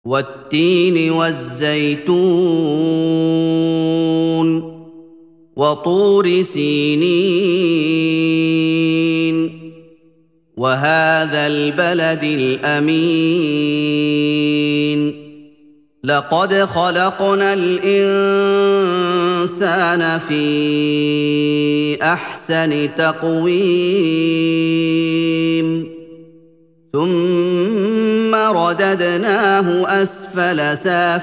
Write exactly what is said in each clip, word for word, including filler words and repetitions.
والتين والزيتون وطور سينين وهذا البلد الأمين لقد خلقنا الإنسان في أحسن تقويم ثم رددناه أسفل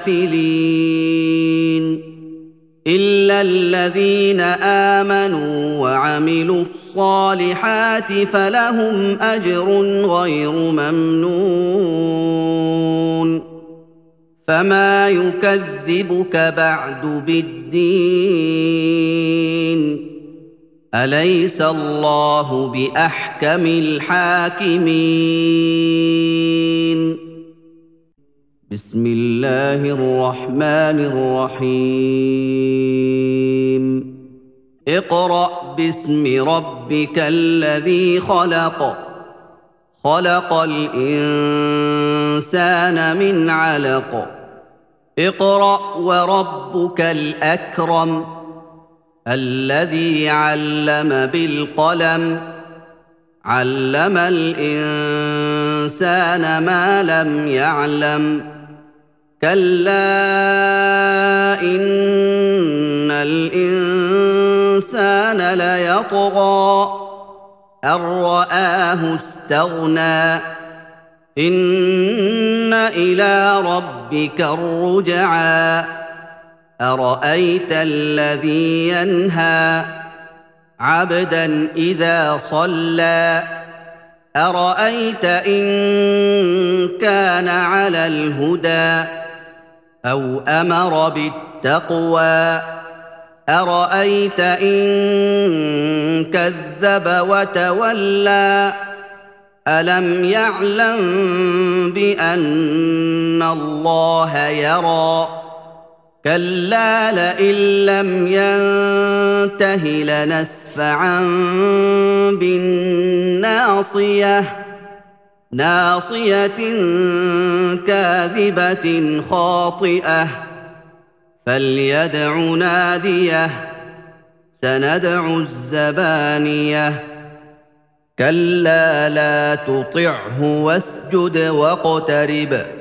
سافلين إلا الذين آمنوا وعملوا الصالحات فلهم أجر غير ممنون فما يكذبك بعد بالدين أليس الله بأحكم الحاكمين بسم الله الرحمن الرحيم اقرأ باسم ربك الذي خلق خلق الإنسان من علق اقرأ وربك الأكرم الذي علم بالقلم علم الإنسان ما لم يعلم كلا إن الإنسان ليطغى أن رآه استغنى إن إلى ربك الرجعى أرأيت الذي ينهى عبدا إذا صلى أرأيت إن كان على الهدى أو أمر بالتقوى أرأيت إن كذب وتولى ألم يعلم بأن الله يرى كلا لئن لم ينته لنسفعا بالناصية ناصية كاذبة خاطئة فليدع ناديه سندع الزبانية كلا لا تطعه واسجد واقترب